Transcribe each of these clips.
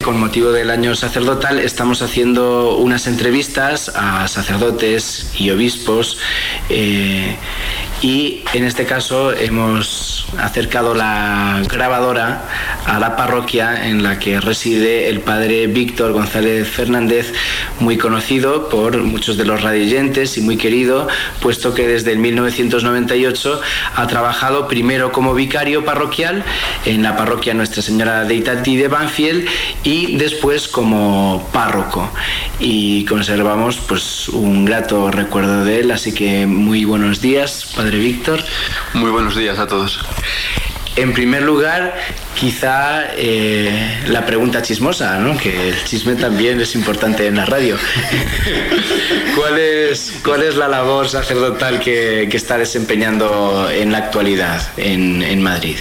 con motivo del año sacerdotal, estamos haciendo unas entrevistas a sacerdotes y obispos y en este caso hemos acercado la grabadora a la parroquia en la que reside el padre Víctor González Fernández, muy conocido por muchos de los radioyentes y muy querido, puesto que desde el 1998 ha trabajado primero como vicario parroquial en la parroquia Nuestra Señora de Itatí de Banfield y después como párroco, y conservamos pues un grato recuerdo de él. Así que muy buenos días, padre Víctor. Muy buenos días a todos. En primer lugar, quizá la pregunta chismosa, ¿no? Que el chisme también es importante en la radio. ¿Cuál es la labor sacerdotal que está desempeñando en la actualidad en Madrid?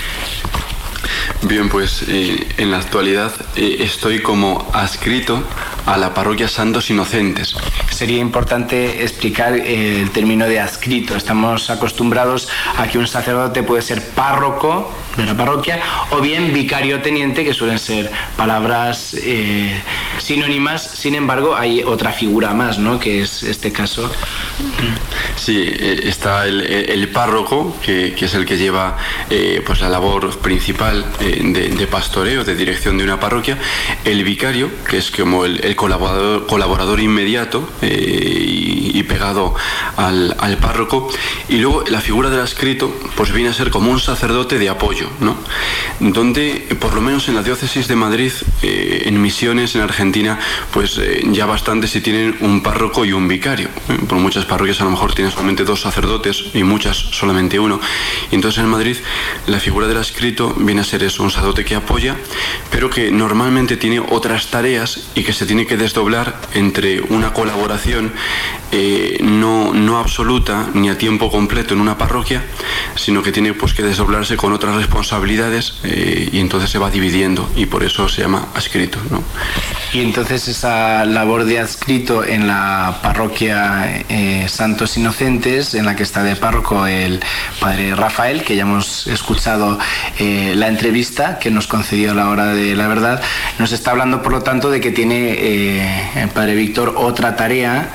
Bien, pues en la actualidad estoy como adscrito a la parroquia Santos Inocentes. Sería importante explicar el término de adscrito. Estamos acostumbrados a que un sacerdote puede ser párroco de la parroquia o bien vicario teniente, que suelen ser palabras sinónimas. Sin embargo, hay otra figura más, ¿no?, que es este caso. Sí, está el párroco, que es el que lleva pues la labor principal de pastoreo, de dirección de una parroquia. El vicario, que es como el colaborador inmediato y pegado al párroco. Y luego la figura del adscrito pues viene a ser como un sacerdote de apoyo, ¿no? Donde, por lo menos en la diócesis de Madrid, en misiones en Argentina, pues ya bastante si tienen un párroco y un vicario. Por muchas parroquias a lo mejor tienen solamente 2 sacerdotes y muchas solamente 1. Y entonces en Madrid la figura del adscrito viene a ser eso, un sacerdote que apoya, pero que normalmente tiene otras tareas y que se tiene que desdoblar entre una colaboración no absoluta ni a tiempo completo en una parroquia, sino que tiene pues que desdoblarse con otras responsabilidades y entonces se va dividiendo, y por eso se llama adscrito, ¿no? Y entonces esa labor de adscrito en la parroquia Santos Inocentes, en la que está de párroco el padre Rafael, que ya hemos escuchado la entrevista que nos concedió a la hora de la verdad, nos está hablando por lo tanto de que tiene el padre Víctor otra tarea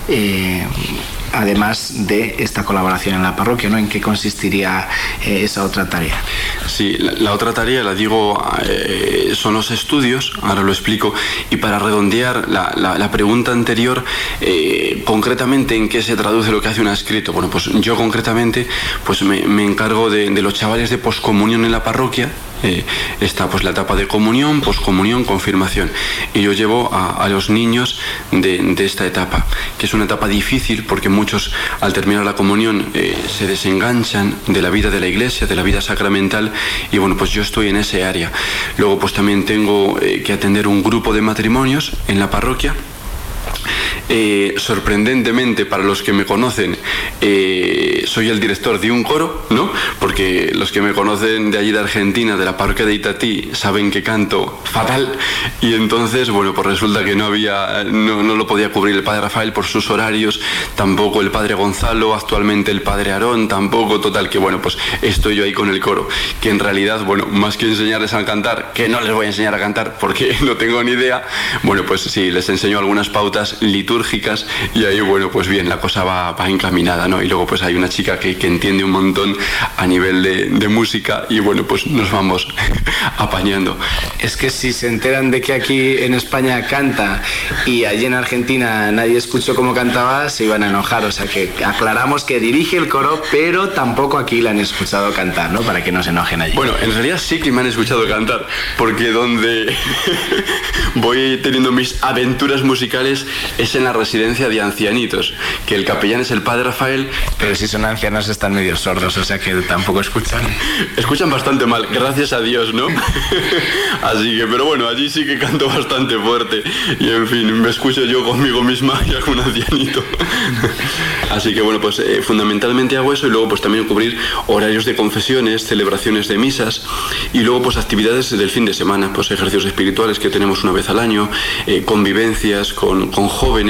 además de esta colaboración en la parroquia, ¿no? ¿En qué consistiría esa otra tarea? Sí, la otra tarea, la digo, son los estudios, ahora lo explico, y para redondear la pregunta anterior, concretamente en qué se traduce lo que hace un adscrito. Bueno, pues yo concretamente pues me encargo de los chavales de poscomunión en la parroquia. Está pues la etapa de comunión, poscomunión, confirmación, y yo llevo a los niños de esta etapa, que es una etapa difícil porque muchos al terminar la comunión se desenganchan de la vida de la iglesia, de la vida sacramental, y bueno, pues yo estoy en ese área. Luego pues también tengo que atender un grupo de matrimonios en la parroquia. Sorprendentemente, para los que me conocen, soy el director de un coro, ¿no? Porque los que me conocen de allí de Argentina, de la parroquia de Itatí, saben que canto fatal, y entonces, bueno, pues resulta que no lo podía cubrir el padre Rafael por sus horarios, tampoco el padre Gonzalo, actualmente el padre Aarón, tampoco, total que bueno, pues estoy yo ahí con el coro, que en realidad, bueno, más que enseñarles a cantar, que no les voy a enseñar a cantar porque no tengo ni idea, bueno, pues sí, les enseño algunas pautas litúrgicas, y ahí, bueno, pues bien, la cosa va encaminada, ¿no? Y luego pues hay una chica que entiende un montón a nivel de música, y bueno, pues nos vamos apañando. Es que si se enteran de que aquí en España canta y allí en Argentina nadie escuchó cómo cantaba, se iban a enojar. O sea que aclaramos que dirige el coro, pero tampoco aquí la han escuchado cantar, ¿no? Para que no se enojen allí. Bueno, en realidad sí que me han escuchado cantar, porque donde voy teniendo mis aventuras musicales es en la residencia de ancianitos, que el capellán es el padre Rafael. Pero si son ancianos están medio sordos, o sea que tampoco escuchan. Escuchan bastante mal, gracias a Dios, ¿no? Así que, pero bueno, allí sí que canto bastante fuerte, y en fin, me escucho yo conmigo misma y algún ancianito. Así que bueno, pues fundamentalmente hago eso, y luego pues también cubrir horarios de confesiones, celebraciones de misas, y luego pues actividades del fin de semana, pues ejercicios espirituales que tenemos una vez al año, convivencias con jóvenes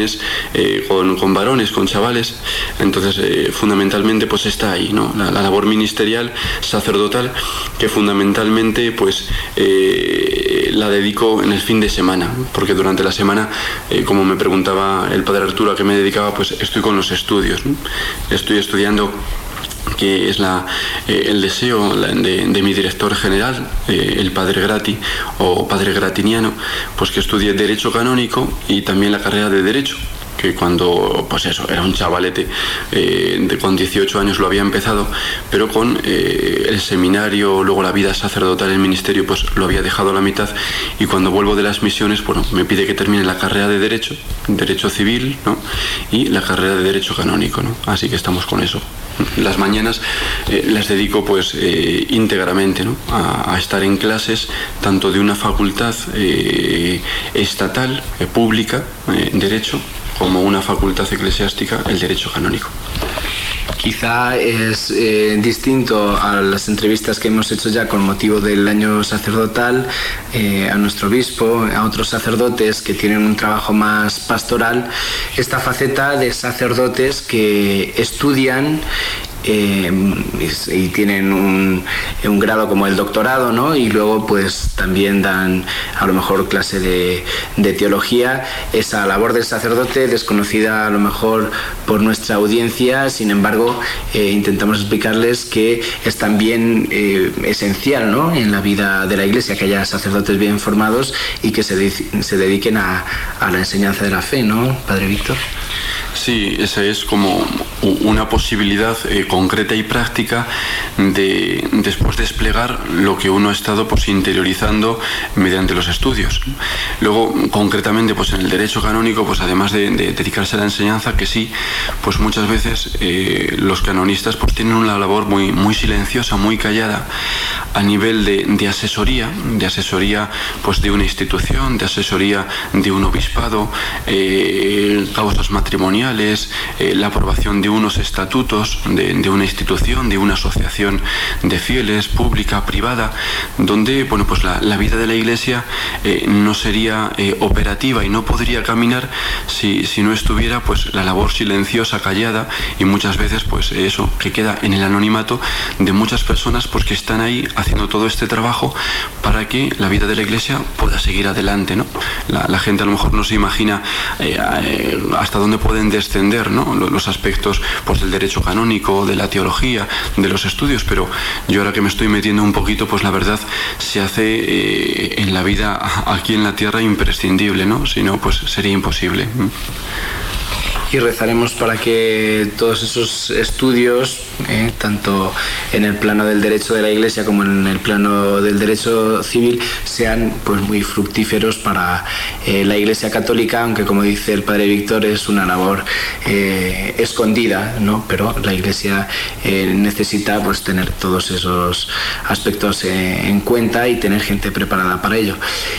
jóvenes, con varones, con chavales. Entonces, fundamentalmente, pues está ahí, ¿no? La labor ministerial, sacerdotal, que fundamentalmente, pues, la dedico en el fin de semana, porque durante la semana, como me preguntaba el padre Arturo a qué me dedicaba, pues estoy con los estudios, ¿no? Estoy estudiando, que es el deseo de mi director general, el padre Grati o padre Gratiniano, pues que estudie Derecho Canónico y también la carrera de Derecho, que cuando, pues eso, era un chavalete, con 18 años lo había empezado, pero con el seminario, luego la vida sacerdotal, el ministerio, pues lo había dejado a la mitad, y cuando vuelvo de las misiones, bueno, me pide que termine la carrera de Derecho Civil, ¿no? Y la carrera de Derecho Canónico, ¿no? Así que estamos con eso. Las mañanas las dedico pues íntegramente, ¿no? a estar en clases tanto de una facultad estatal, pública, Derecho, como una facultad eclesiástica, el Derecho Canónico. Quizá es distinto a las entrevistas que hemos hecho ya con motivo del año sacerdotal, a nuestro obispo, a otros sacerdotes que tienen un trabajo más pastoral, esta faceta de sacerdotes que estudian y tienen un grado como el doctorado, ¿no? Y luego pues también dan a lo mejor clase de teología. Esa labor del sacerdote, desconocida a lo mejor por nuestra audiencia, sin embargo intentamos explicarles que es también esencial, ¿no? En la vida de la Iglesia que haya sacerdotes bien formados y que se dediquen a la enseñanza de la fe, ¿no, Padre Víctor? Sí, esa es como una posibilidad concreta y práctica de después desplegar lo que uno ha estado pues interiorizando mediante los estudios. Luego, concretamente, pues en el Derecho Canónico, pues además de dedicarse a la enseñanza, que sí, pues muchas veces los canonistas pues tienen una labor muy silenciosa, muy callada, a nivel de asesoría pues de una institución, de asesoría de un obispado, causas matrimoniales, la aprobación de unos estatutos de una institución, de una asociación de fieles, pública, privada, donde bueno, pues la vida de la Iglesia no sería operativa y no podría caminar si no estuviera pues la labor silenciosa, callada, y muchas veces pues eso, que queda en el anonimato de muchas personas pues que están ahí haciendo todo este trabajo para que la vida de la Iglesia pueda seguir adelante, ¿no? La gente a lo mejor no se imagina hasta dónde pueden descender, ¿no? Los aspectos pues del derecho canónico, de la teología, de los estudios, pero yo ahora que me estoy metiendo un poquito, pues la verdad se hace en la vida aquí en la tierra imprescindible, ¿no? Si no, pues sería imposible. Y rezaremos para que todos esos estudios, tanto en el plano del derecho de la Iglesia como en el plano del derecho civil, sean pues muy fructíferos para la Iglesia católica, aunque como dice el Padre Víctor es una labor escondida, ¿no? Pero la Iglesia necesita pues tener todos esos aspectos en cuenta y tener gente preparada para ello.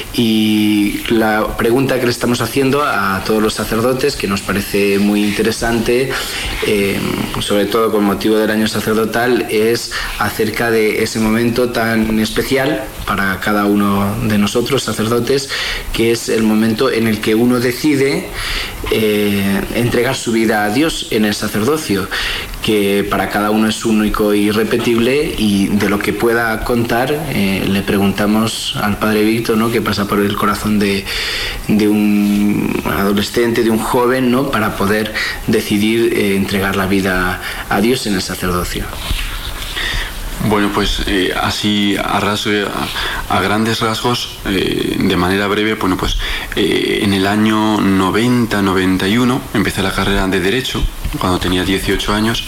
Y la pregunta que le estamos haciendo a todos los sacerdotes, que nos parece muy interesante, sobre todo con motivo del año sacerdotal, es acerca de ese momento tan especial para cada uno de nosotros, sacerdotes, que es el momento en el que uno decide entregar su vida a Dios en el sacerdocio, que para cada uno es único e irrepetible, y de lo que pueda contar le preguntamos al Padre Víctor, ¿no? Que pasa por el corazón de un adolescente, de un joven, ¿no? Para poder decidir entregar la vida a Dios en el sacerdocio. Bueno, pues así a grandes rasgos, de manera breve, bueno, pues en el año 90-91 empecé la carrera de Derecho, cuando tenía 18 años,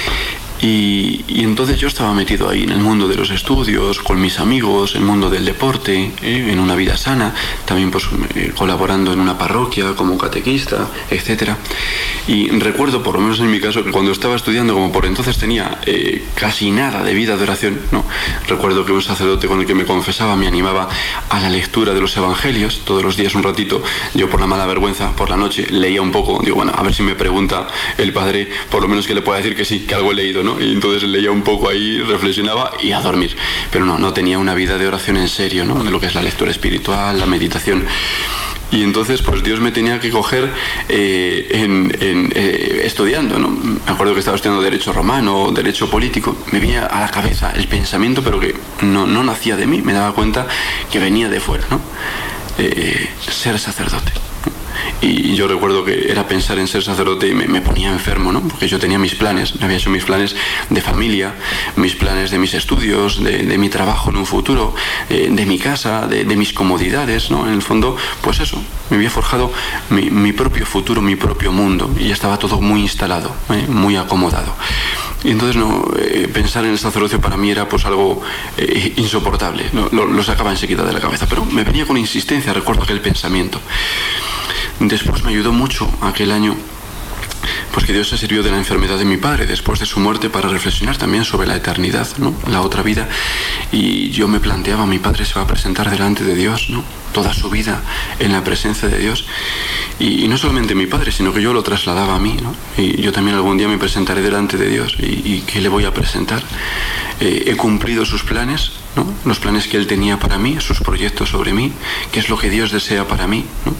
y entonces yo estaba metido ahí en el mundo de los estudios, con mis amigos, el mundo del deporte, en una vida sana, también pues colaborando en una parroquia como catequista, etcétera. Y recuerdo, por lo menos en mi caso, que cuando estaba estudiando, como por entonces tenía casi nada de vida de oración, ¿no? Recuerdo que un sacerdote con el que me confesaba me animaba a la lectura de los evangelios, todos los días un ratito. Yo, por la mala vergüenza, por la noche leía un poco, digo, bueno, a ver si me pregunta el padre, por lo menos que le pueda decir que sí, que algo he leído, ¿no? Y entonces leía un poco ahí, reflexionaba y a dormir. Pero no tenía una vida de oración en serio, ¿no? De lo que es la lectura espiritual, la meditación. Y entonces pues Dios me tenía que coger estudiando, ¿no? Me acuerdo que estaba estudiando Derecho Romano, Derecho Político. Me venía a la cabeza el pensamiento, pero que no nacía de mí. Me daba cuenta que venía de fuera, ¿no? Ser sacerdote. Y yo recuerdo que era pensar en ser sacerdote y me ponía enfermo, ¿no? Porque yo tenía mis planes, me había hecho mis planes de familia, mis planes de mis estudios, de mi trabajo en un futuro, de mi casa, de mis comodidades, ¿no? En el fondo, pues eso, me había forjado mi propio futuro, mi propio mundo, y ya estaba todo muy instalado, muy acomodado. Y entonces pensar en el sacerdocio para mí era pues algo insoportable, lo sacaba enseguida de la cabeza, pero me venía con insistencia, recuerdo aquel pensamiento. Después me ayudó mucho aquel año, pues que Dios se sirvió de la enfermedad de mi padre después de su muerte para reflexionar también sobre la eternidad, ¿no? La otra vida. Y yo me planteaba, mi padre se va a presentar delante de Dios, ¿no? Toda su vida en la presencia de Dios. Y no solamente mi padre, sino que yo lo trasladaba a mí, ¿no? Y yo también algún día me presentaré delante de Dios. ¿Y qué le voy a presentar? He cumplido sus planes, ¿no? Los planes que él tenía para mí, sus proyectos sobre mí, qué es lo que Dios desea para mí, ¿no?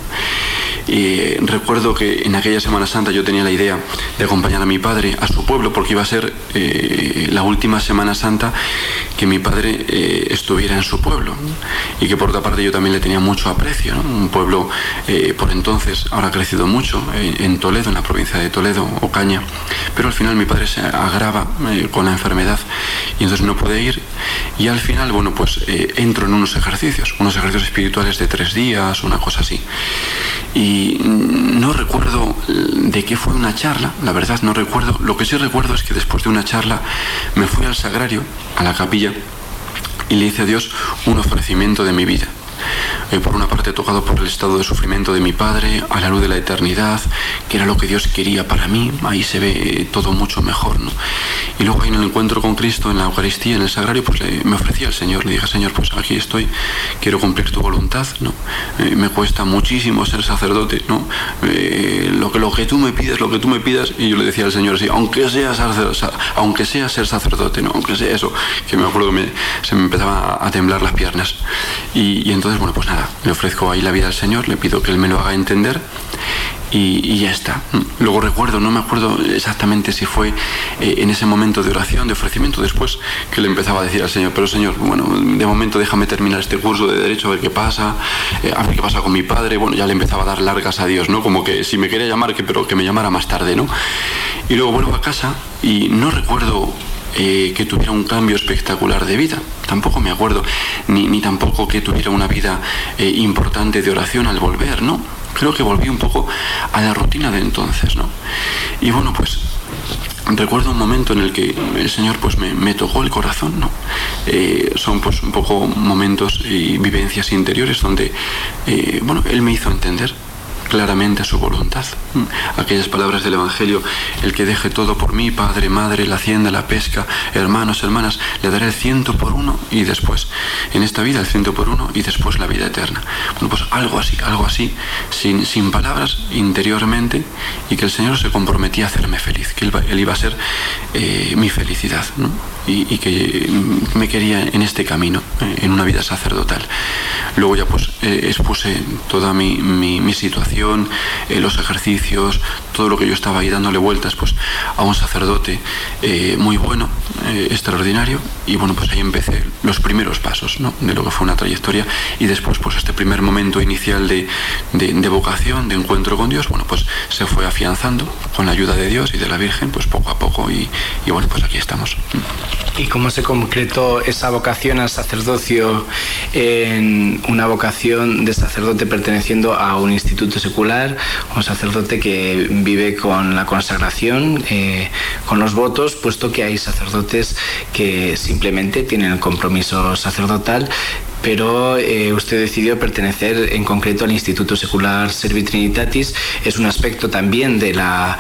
Y recuerdo que en aquella Semana Santa yo tenía la idea de acompañar a mi padre a su pueblo, porque iba a ser la última Semana Santa que mi padre estuviera en su pueblo, ¿no? Y que por otra parte yo también le tenía mucho aprecio, ¿no? Un pueblo por entonces, ahora ha crecido mucho, en Toledo, en la provincia de Toledo, Ocaña, pero al final mi padre se agrava con la enfermedad y entonces no puede ir, y al final, bueno, pues entro en unos ejercicios espirituales de 3 días, una cosa así. Y no recuerdo de qué fue una charla, la verdad no recuerdo. Lo que sí recuerdo es que después de una charla me fui al sagrario, a la capilla, y le hice a Dios un ofrecimiento de mi vida. Por una parte tocado por el estado de sufrimiento de mi padre, a la luz de la eternidad, que era lo que Dios quería para mí, ahí se ve todo mucho mejor, ¿no? Y luego ahí en el encuentro con Cristo, en la Eucaristía, en el Sagrario, pues me ofrecí al Señor, le dije, Señor, pues aquí estoy, quiero cumplir tu voluntad, ¿no? Me cuesta muchísimo ser sacerdote, ¿no? Lo que tú me pidas, y yo le decía al Señor así, aunque sea ser sacerdote, ¿no? Aunque sea eso, que me acuerdo que se me empezaba a temblar las piernas. Y entonces, bueno, pues nada, le ofrezco ahí la vida al Señor, le pido que Él me lo haga entender y ya está. Luego recuerdo, no me acuerdo exactamente si fue en ese momento de oración, de ofrecimiento, después que le empezaba a decir al Señor, pero Señor, bueno, de momento déjame terminar este curso de Derecho, a ver qué pasa con mi padre. Bueno, ya le empezaba a dar largas a Dios, ¿no? Como que si me quería llamar, pero que me llamara más tarde, ¿no? Y luego vuelvo a casa y no recuerdo que tuviera un cambio espectacular de vida, tampoco me acuerdo, ni tampoco que tuviera una vida importante de oración al volver, ¿no? Creo que volví un poco a la rutina de entonces, ¿no? Y bueno, pues recuerdo un momento en el que el Señor pues me tocó el corazón, ¿no? Son pues un poco momentos y vivencias interiores donde, bueno, Él me hizo entender claramente su voluntad. Aquellas palabras del Evangelio, el que deje todo por mí, padre, madre, la hacienda, la pesca, hermanos, hermanas, le daré el 100 por 1 y después, en esta vida el 100 por 1 y después la vida eterna. Bueno, pues algo así, sin palabras, interiormente, y que el Señor se comprometía a hacerme feliz, que Él iba a ser mi felicidad, ¿no? Y que me quería en este camino, en una vida sacerdotal. Luego ya pues expuse toda mi situación, los ejercicios, todo lo que yo estaba ahí dándole vueltas pues a un sacerdote muy bueno, extraordinario, y bueno, pues ahí empecé los primeros pasos, ¿no? De lo que fue una trayectoria, y después pues este primer momento inicial de vocación, de encuentro con Dios, bueno, pues se fue afianzando con la ayuda de Dios y de la Virgen, pues poco a poco, y bueno, pues aquí estamos. ¿Y cómo se concretó esa vocación al sacerdocio en una vocación de sacerdote perteneciendo a un instituto secular, un sacerdote que vive con la consagración, con los votos, puesto que hay sacerdotes que simplemente tienen el compromiso sacerdotal, pero usted decidió pertenecer en concreto al Instituto Secular Servi Trinitatis? Es un aspecto también de la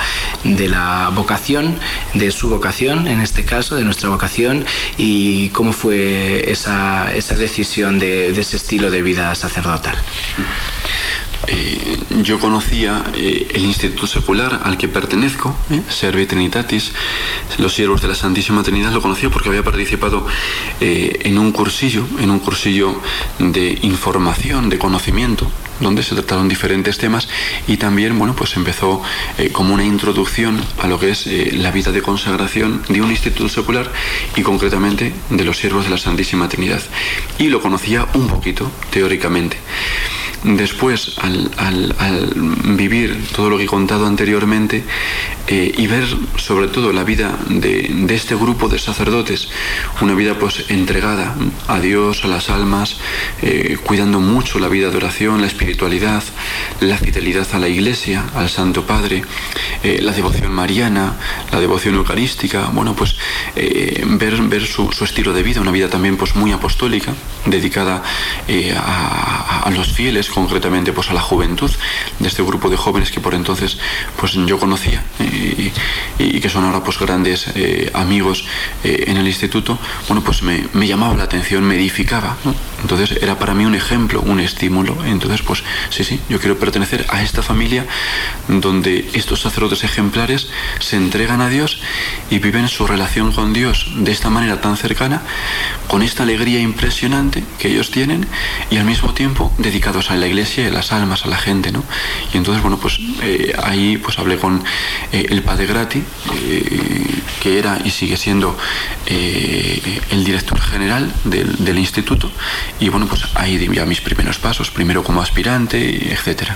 vocación, de su vocación, en este caso, de nuestra vocación. ¿Y cómo fue esa decisión de ese estilo de vida sacerdotal? yo conocía el instituto secular al que pertenezco, Servi Trinitatis, los siervos de la Santísima Trinidad, lo conocía porque había participado en un cursillo de información, de conocimiento, donde se trataron diferentes temas, y también, bueno, pues empezó como una introducción a lo que es la vida de consagración de un instituto secular y concretamente de los siervos de la Santísima Trinidad. Y lo conocía un poquito, teóricamente. Después, al vivir todo lo que he contado anteriormente y ver sobre todo la vida de este grupo de sacerdotes, una vida pues entregada a Dios, a las almas, cuidando mucho la vida de oración, la espiritualidad, la fidelidad a la Iglesia, al Santo Padre, la devoción mariana, la devoción eucarística, bueno, pues ver su estilo de vida, una vida también pues muy apostólica, dedicada a los fieles, concretamente pues a la juventud de este grupo de jóvenes que por entonces pues yo conocía y que son ahora pues grandes amigos en el instituto. Bueno, pues me llamaba la atención, me edificaba, ¿no? Entonces era para mí un ejemplo, un estímulo. Entonces pues sí, yo quiero pertenecer a esta familia donde estos sacerdotes ejemplares se entregan a Dios y viven su relación con Dios de esta manera tan cercana, con esta alegría impresionante que ellos tienen, y al mismo tiempo dedicados a la Iglesia y a las almas, a la gente, ¿no? Y entonces, bueno, pues ahí pues hablé con el padre Grati, que era y sigue siendo el director general del instituto, y bueno, pues ahí di ya mis primeros pasos, primero como aspirante, etcétera.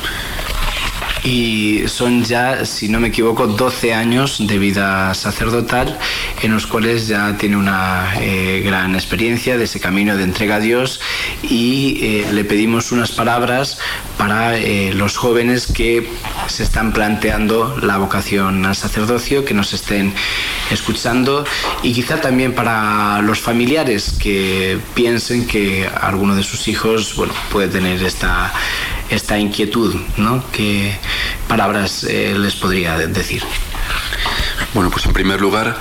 Y son ya, si no me equivoco, 12 años de vida sacerdotal en los cuales ya tiene una gran experiencia de ese camino de entrega a Dios, y le pedimos unas palabras para los jóvenes que se están planteando la vocación al sacerdocio, que nos estén escuchando, y quizá también para los familiares que piensen que alguno de sus hijos, bueno, puede tener esta inquietud, ¿no? ¿Qué palabras les podría decir? Bueno, pues en primer lugar,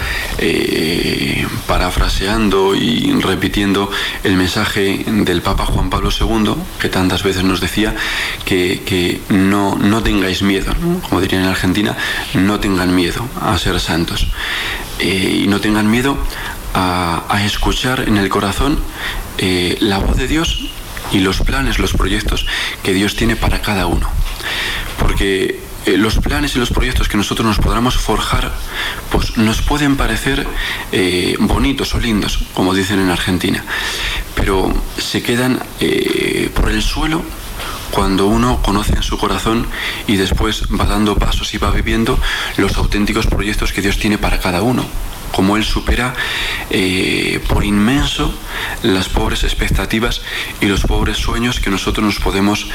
parafraseando y repitiendo el mensaje del Papa Juan Pablo II, que tantas veces nos decía que no tengáis miedo, ¿no? Como dirían en Argentina, no tengan miedo a ser santos, y no tengan miedo a escuchar en el corazón la voz de Dios y los planes, los proyectos que Dios tiene para cada uno. Porque los planes y los proyectos que nosotros nos podamos forjar, pues nos pueden parecer bonitos o lindos, como dicen en Argentina, pero se quedan por el suelo cuando uno conoce en su corazón y después va dando pasos y va viviendo los auténticos proyectos que Dios tiene para cada uno. Como Él supera por inmenso las pobres expectativas y los pobres sueños que nosotros nos podemos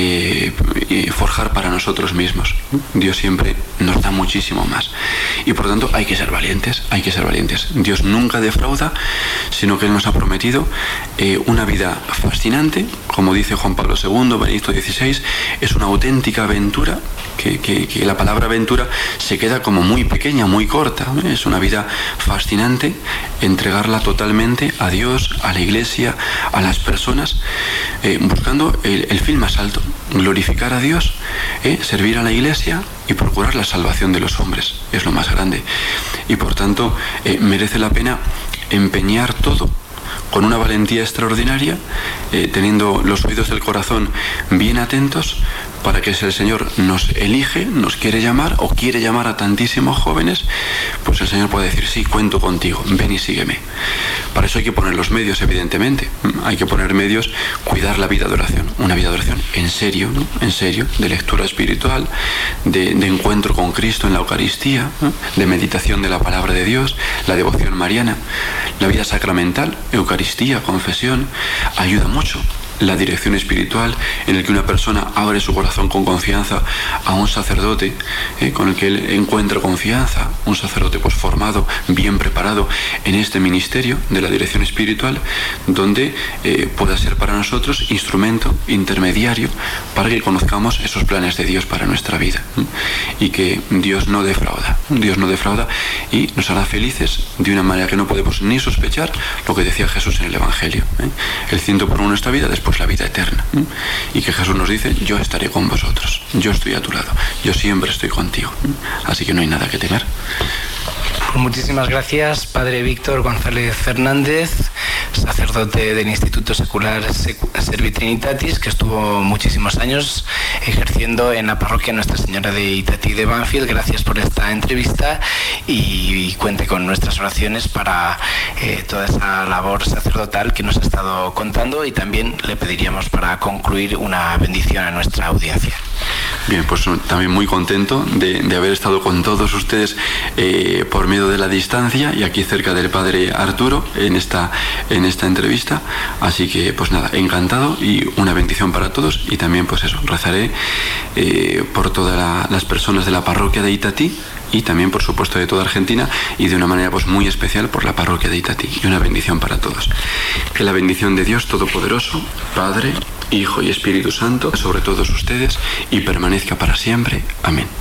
forjar para nosotros mismos. Dios siempre nos da muchísimo más. Y por tanto hay que ser valientes, hay que ser valientes. Dios nunca defrauda, sino que Él nos ha prometido una vida fascinante, como dice Juan Pablo II, Benedicto XVI, es una auténtica aventura, que la palabra aventura se queda como muy pequeña, muy corta. Es una vida fascinante, entregarla totalmente a Dios, a la Iglesia, a las personas, buscando el fin más alto, glorificar a Dios, servir a la Iglesia y procurar la salvación de los hombres. Es lo más grande. Y por tanto merece la pena empeñar todo con una valentía extraordinaria, teniendo los oídos del corazón bien atentos, para que si el Señor nos elige, nos quiere llamar o quiere llamar a tantísimos jóvenes, pues el Señor puede decir: sí, cuento contigo, ven y sígueme. Para eso hay que poner los medios, evidentemente. Hay que poner medios, cuidar la vida de oración, una vida de oración en serio, ¿no? En serio, de lectura espiritual, de encuentro con Cristo en la Eucaristía, ¿no? De meditación de la palabra de Dios, la devoción mariana, la vida sacramental, Eucaristía, confesión, ayuda mucho. La dirección espiritual, en el que una persona abre su corazón con confianza a un sacerdote con el que él encuentra confianza, un sacerdote pues formado, bien preparado en este ministerio de la dirección espiritual, donde pueda ser para nosotros instrumento intermediario para que conozcamos esos planes de Dios para nuestra vida, y que Dios no defrauda y nos hará felices de una manera que no podemos ni sospechar, lo que decía Jesús en el Evangelio. El 100 por uno en nuestra vida, después pues la vida eterna. Y que Jesús nos dice: yo estaré con vosotros, yo estoy a tu lado, yo siempre estoy contigo. Así que no hay nada que temer. Muchísimas gracias, Padre Víctor González Fernández, sacerdote del Instituto Secular Servi Trinitatis, que estuvo muchísimos años ejerciendo en la parroquia Nuestra Señora de Itatí de Banfield. Gracias por esta entrevista y cuente con nuestras oraciones para toda esa labor sacerdotal que nos ha estado contando, y también le pediríamos para concluir una bendición a nuestra audiencia. Bien, pues también muy contento de haber estado con todos ustedes por medio de la distancia y aquí cerca del Padre Arturo en esta entrevista. Así que pues nada, encantado y una bendición para todos. Y también pues eso, rezaré por todas las personas de la parroquia de Itatí y también por supuesto de toda Argentina, y de una manera pues muy especial por la parroquia de Itatí. Y una bendición para todos. Que la bendición de Dios Todopoderoso, Padre, Hijo y Espíritu Santo, sobre todos ustedes y permanezca para siempre. Amén.